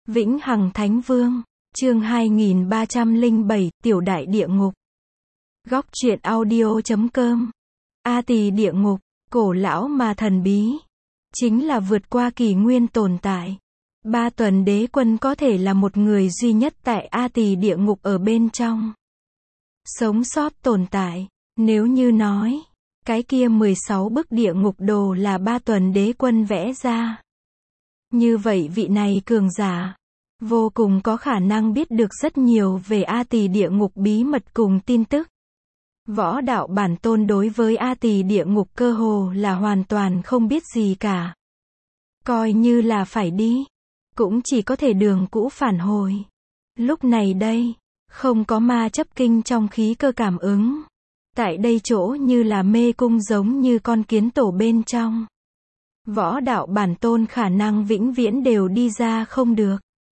Vĩnh Hằng Thánh Vương, chương 2307, Tiểu Đại Địa Ngục. Góc truyện audio.com. A Tỳ Địa Ngục, cổ lão mà thần bí, chính là vượt qua kỷ nguyên tồn tại. Ba Tuần Đế Quân có thể là một người duy nhất tại A Tỳ Địa Ngục ở bên trong sống sót tồn tại. Nếu như nói, cái kia 16 bức địa ngục đồ là Ba Tuần Đế Quân vẽ ra, như vậy vị này cường giả vô cùng có khả năng biết được rất nhiều về A Tỳ Địa Ngục bí mật cùng tin tức. Võ đạo bản tôn đối với A Tỳ Địa Ngục cơ hồ là hoàn toàn không biết gì cả. Coi như là phải đi, cũng chỉ có thể đường cũ phản hồi. Lúc này đây, không có ma chấp kinh trong khí cơ cảm ứng. Tại đây chỗ như là mê cung giống như con kiến tổ bên trong. Võ đạo bản tôn khả năng vĩnh viễn đều đi ra không được.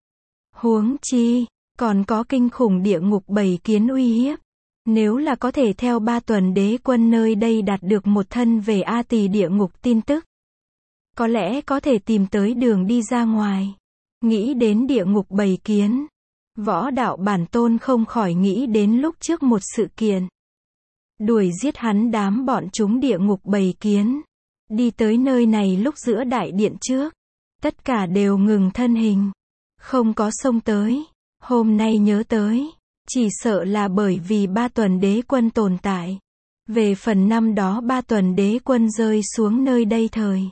Huống chi, còn có kinh khủng địa ngục bầy kiến uy hiếp. Nếu là có thể theo Ba Tuần Đế Quân nơi đây đạt được một thân về A Tỳ Địa Ngục tin tức, có lẽ có thể tìm tới đường đi ra ngoài. Nghĩ đến địa ngục bầy kiến, võ đạo bản tôn không khỏi nghĩ đến lúc trước một sự kiện. Đuổi giết hắn đám bọn chúng địa ngục bầy kiến. Đi tới nơi này lúc giữa đại điện trước, tất cả đều ngừng thân hình, không có xông tới. Hôm nay nhớ tới, chỉ sợ là bởi vì Ba Tuần Đế Quân tồn tại. Về phần năm đó Ba Tuần Đế Quân rơi xuống nơi đây thời,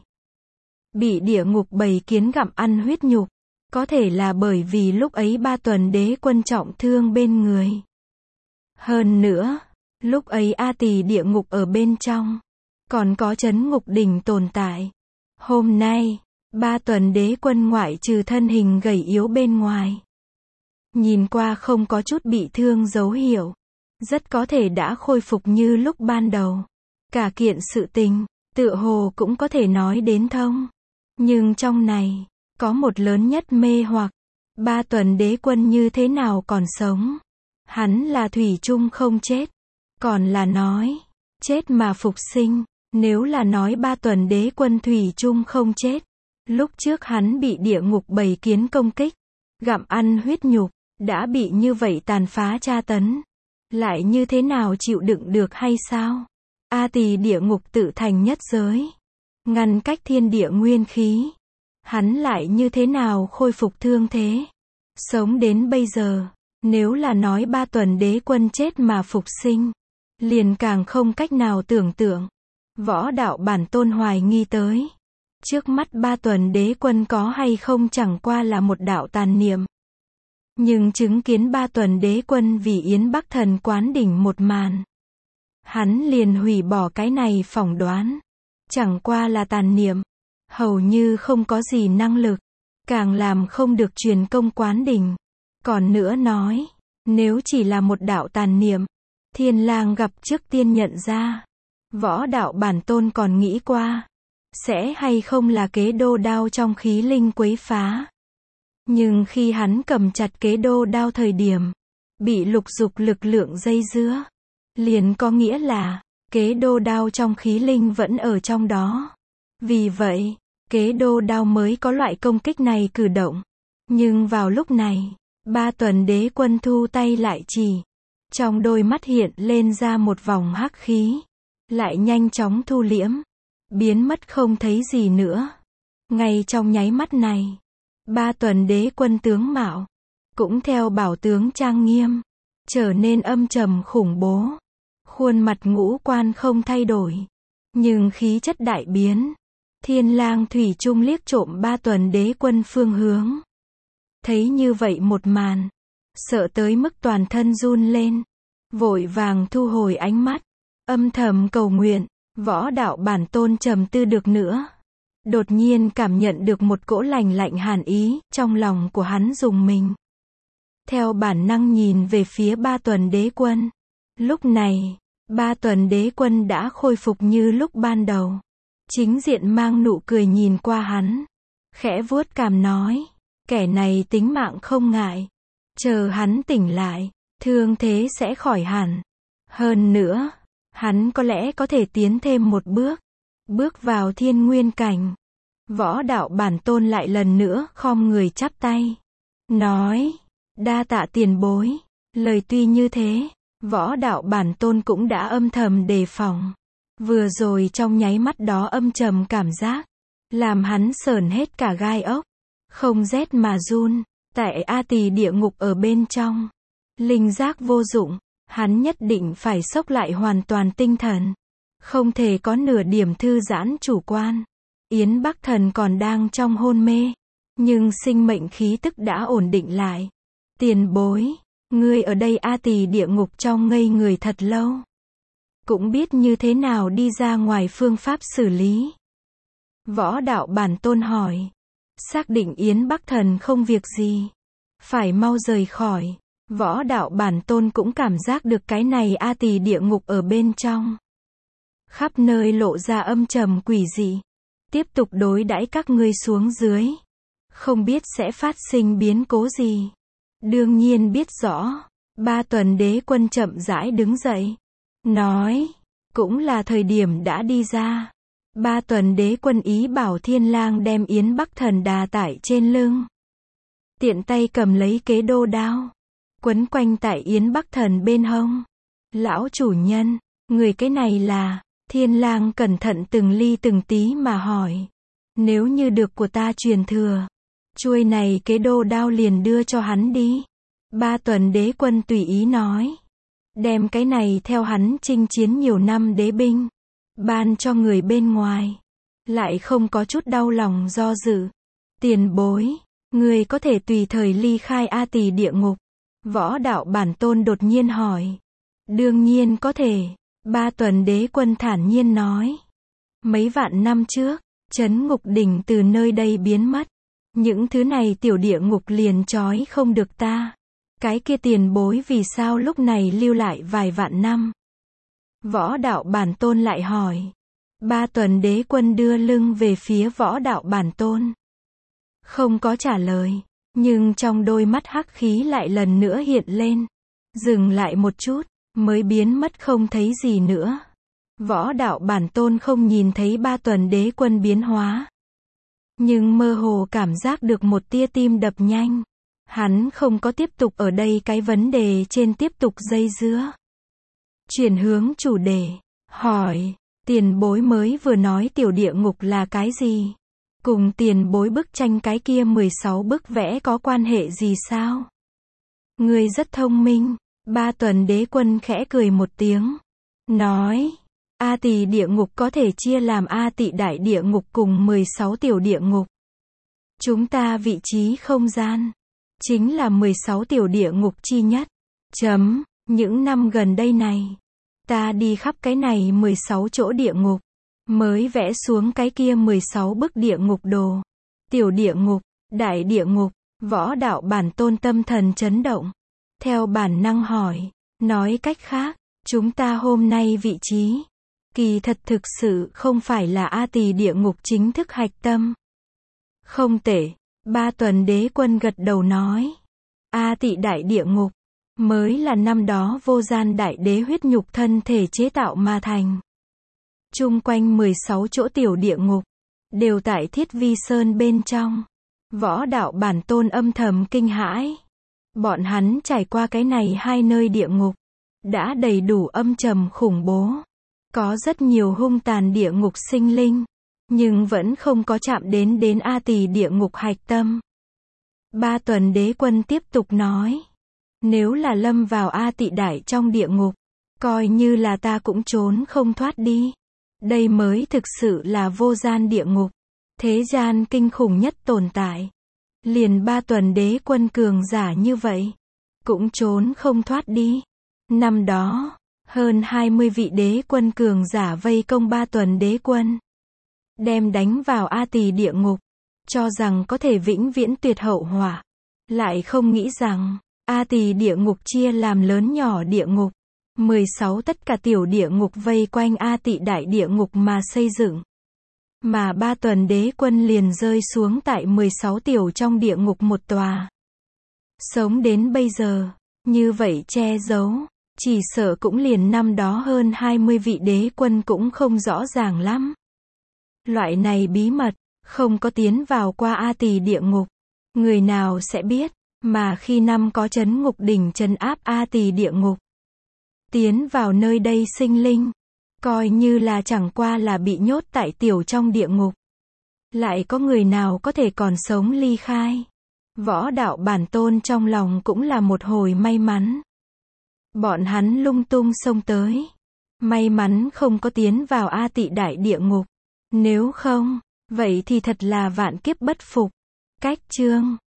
bị địa ngục bầy kiến gặm ăn huyết nhục, có thể là bởi vì lúc ấy Ba Tuần Đế Quân trọng thương bên người. Hơn nữa, lúc ấy A Tỳ Địa Ngục ở bên trong, còn có Trấn Ngục Đỉnh tồn tại. Hôm nay, Ba Tuần Đế Quân ngoại trừ thân hình gầy yếu bên ngoài, nhìn qua không có chút bị thương dấu hiệu, rất có thể đã khôi phục như lúc ban đầu. Cả kiện sự tình, tựa hồ cũng có thể nói đến thông. Nhưng trong này, có một lớn nhất mê hoặc. Ba Tuần Đế Quân như thế nào còn sống? Hắn là thủy chung không chết. Còn là nói, chết mà phục sinh. Nếu là nói Ba Tuần Đế Quân thủy chung không chết, lúc trước hắn bị địa ngục bầy kiến công kích, gặm ăn huyết nhục, đã bị như vậy tàn phá tra tấn, lại như thế nào chịu đựng được hay sao? A Tỳ Địa Ngục tự thành nhất giới, ngăn cách thiên địa nguyên khí, hắn lại như thế nào khôi phục thương thế, sống đến bây giờ. Nếu là nói Ba Tuần Đế Quân chết mà phục sinh, liền càng không cách nào tưởng tượng. Võ đạo bản tôn hoài nghi tới, trước mắt Ba Tuần Đế Quân có hay không chẳng qua là một đạo tàn niệm. Nhưng chứng kiến Ba Tuần Đế Quân vì Yến Bắc Thần quán đỉnh một màn, hắn liền hủy bỏ cái này phỏng đoán. Chẳng qua là tàn niệm, hầu như không có gì năng lực, càng làm không được truyền công quán đỉnh. Còn nữa nói, nếu chỉ là một đạo tàn niệm, Thiên Lang gặp trước tiên nhận ra. Võ đạo bản tôn còn nghĩ qua, sẽ hay không là kế đô đao trong khí linh quấy phá. Nhưng khi hắn cầm chặt kế đô đao thời điểm, bị lục dục lực lượng dây dưa, liền có nghĩa là, kế đô đao trong khí linh vẫn ở trong đó. Vì vậy, kế đô đao mới có loại công kích này cử động. Nhưng vào lúc này, Ba Tuần Đế Quân thu tay lại chỉ, trong đôi mắt hiện lên ra một vòng hắc khí, lại nhanh chóng thu liễm, biến mất không thấy gì nữa. Ngay trong nháy mắt này, Ba Tuần Đế Quân tướng mạo cũng theo bảo tướng trang nghiêm, trở nên âm trầm khủng bố. Khuôn mặt ngũ quan không thay đổi, nhưng khí chất đại biến. Thiên Lang thủy chung liếc trộm Ba Tuần Đế Quân phương hướng. Thấy như vậy một màn, sợ tới mức toàn thân run lên, vội vàng thu hồi ánh mắt, âm thầm cầu nguyện. Võ đạo bản tôn trầm tư được nữa, đột nhiên cảm nhận được một cỗ lạnh lạnh hàn ý, trong lòng của hắn rùng mình. Theo bản năng nhìn về phía Ba Tuần Đế Quân. Lúc này, Ba Tuần Đế Quân đã khôi phục như lúc ban đầu. Chính diện mang nụ cười nhìn qua hắn, khẽ vuốt cằm nói, kẻ này tính mạng không ngại, chờ hắn tỉnh lại, thương thế sẽ khỏi hẳn. Hơn nữa, hắn có lẽ có thể tiến thêm một bước, bước vào thiên nguyên cảnh. Võ đạo bản tôn lại lần nữa khom người chắp tay, nói, đa tạ tiền bối. Lời tuy như thế, Võ Đạo Bản Tôn cũng đã âm thầm đề phòng. Vừa rồi trong nháy mắt đó âm trầm cảm giác, làm hắn sởn hết cả gai ốc, không rét mà run. Tại A Tỳ địa ngục ở bên trong, linh giác vô dụng, hắn nhất định phải xốc lại hoàn toàn tinh thần, không thể có nửa điểm thư giãn chủ quan. Yến Bắc Thần còn đang trong hôn mê, nhưng sinh mệnh khí tức đã ổn định lại. Tiền bối, ngươi ở đây A Tỳ địa ngục trong ngây người thật lâu, cũng biết như thế nào đi ra ngoài phương pháp xử lý. Võ Đạo Bản Tôn hỏi. Xác định Yến Bắc Thần không việc gì, phải mau rời khỏi. Võ Đạo Bản Tôn cũng cảm giác được cái này A Tỳ địa ngục ở bên trong, khắp nơi lộ ra âm trầm quỷ dị. Tiếp tục đối đãi các ngươi xuống dưới, không biết sẽ phát sinh biến cố gì. Đương nhiên biết rõ. Ba Tuần Đế Quân chậm rãi đứng dậy, nói, cũng là thời điểm đã đi ra. Ba Tuần Đế Quân ý bảo Thiên Lang đem Yến Bắc Thần đà tải trên lưng, tiện tay cầm lấy kế đô đao, quấn quanh tại Yến Bắc Thần bên hông. Lão chủ nhân, người cái này là? Thiên Lang cẩn thận từng ly từng tí mà hỏi. Nếu như được của ta truyền thừa, chuôi này kế đô đao liền đưa cho hắn đi. Ba Tuần Đế Quân tùy ý nói. Đem cái này theo hắn chinh chiến nhiều năm đế binh, ban cho người bên ngoài, lại không có chút đau lòng do dự. Tiền bối, người có thể tùy thời ly khai A Tỳ địa ngục. Võ Đạo Bản Tôn đột nhiên hỏi. Đương nhiên có thể. Ba Tuần Đế Quân thản nhiên nói. Mấy vạn năm trước, trấn ngục đỉnh từ nơi đây biến mất. Những thứ này tiểu địa ngục liền trói không được ta. Cái kia tiền bối vì sao lúc này lưu lại vài vạn năm? Võ Đạo Bản Tôn lại hỏi. Ba Tuần Đế Quân đưa lưng về phía Võ Đạo Bản Tôn, không có trả lời, nhưng trong đôi mắt hắc khí lại lần nữa hiện lên, dừng lại một chút, mới biến mất không thấy gì nữa. Võ Đạo Bản Tôn không nhìn thấy Ba Tuần Đế Quân biến hóa, nhưng mơ hồ cảm giác được một tia tim đập nhanh. Hắn không có tiếp tục ở đây cái vấn đề trên tiếp tục dây dưa. Chuyển hướng chủ đề, hỏi, tiền bối mới vừa nói tiểu địa ngục là cái gì? Cùng tiền bối bức tranh cái kia 16 bức vẽ có quan hệ gì sao? Ngươi rất thông minh. Ba Tuần Đế Quân khẽ cười một tiếng, nói, A Tỳ địa ngục có thể chia làm A Tỳ đại địa ngục cùng 16 tiểu địa ngục. Chúng ta vị trí không gian chính là 16 tiểu địa ngục chi nhất. Những năm gần đây này, ta đi khắp cái này 16 chỗ địa ngục, mới vẽ xuống cái kia 16 bức địa ngục đồ. Tiểu địa ngục, đại địa ngục. Võ Đạo Bản Tôn tâm thần chấn động, theo bản năng hỏi, nói cách khác, chúng ta hôm nay vị trí, kỳ thật thực sự không phải là A Tỳ địa ngục chính thức hạch tâm. Không tệ. Ba Tuần Đế Quân gật đầu nói, A Tỳ đại địa ngục, mới là năm đó vô gian đại đế huyết nhục thân thể chế tạo mà thành. Chung quanh 16 chỗ tiểu địa ngục, đều tại Thiết Vi Sơn bên trong. Võ Đạo Bản Tôn âm thầm kinh hãi. Bọn hắn trải qua cái này hai nơi địa ngục, đã đầy đủ âm trầm khủng bố. Có rất nhiều hung tàn địa ngục sinh linh, nhưng vẫn không có chạm đến A Tỳ địa ngục hạch tâm. Ba Tuần Đế Quân tiếp tục nói, nếu là lâm vào A Tỳ đại trong địa ngục, coi như là ta cũng trốn không thoát đi. Đây mới thực sự là vô gian địa ngục, thế gian kinh khủng nhất tồn tại. Liền Ba Tuần Đế Quân cường giả như vậy, cũng trốn không thoát đi. Năm đó, hơn 20 vị đế quân cường giả vây công Ba Tuần Đế Quân, đem đánh vào A Tỳ địa ngục, cho rằng có thể vĩnh viễn tuyệt hậu hỏa. Lại không nghĩ rằng, A Tỳ địa ngục chia làm lớn nhỏ địa ngục, 16 tất cả tiểu địa ngục vây quanh A Tỳ đại địa ngục mà xây dựng. Mà Ba Tuần Đế Quân liền rơi xuống tại 16 tiểu trong địa ngục một tòa. Sống đến bây giờ, như vậy che giấu, chỉ sợ cũng liền năm đó hơn 20 vị đế quân cũng không rõ ràng lắm. Loại này bí mật, không có tiến vào qua A Tỳ địa ngục, người nào sẽ biết? Mà khi năm có trấn ngục đỉnh trấn áp A Tỳ địa ngục, tiến vào nơi đây sinh linh, coi như là chẳng qua là bị nhốt tại tiểu trong địa ngục. Lại có người nào có thể còn sống ly khai? Võ đạo bản tôn trong lòng cũng là một hồi may mắn. Bọn hắn lung tung xông tới. May mắn không có tiến vào A Tị đại địa ngục. Nếu không, vậy thì thật là vạn kiếp bất phục. Cách chương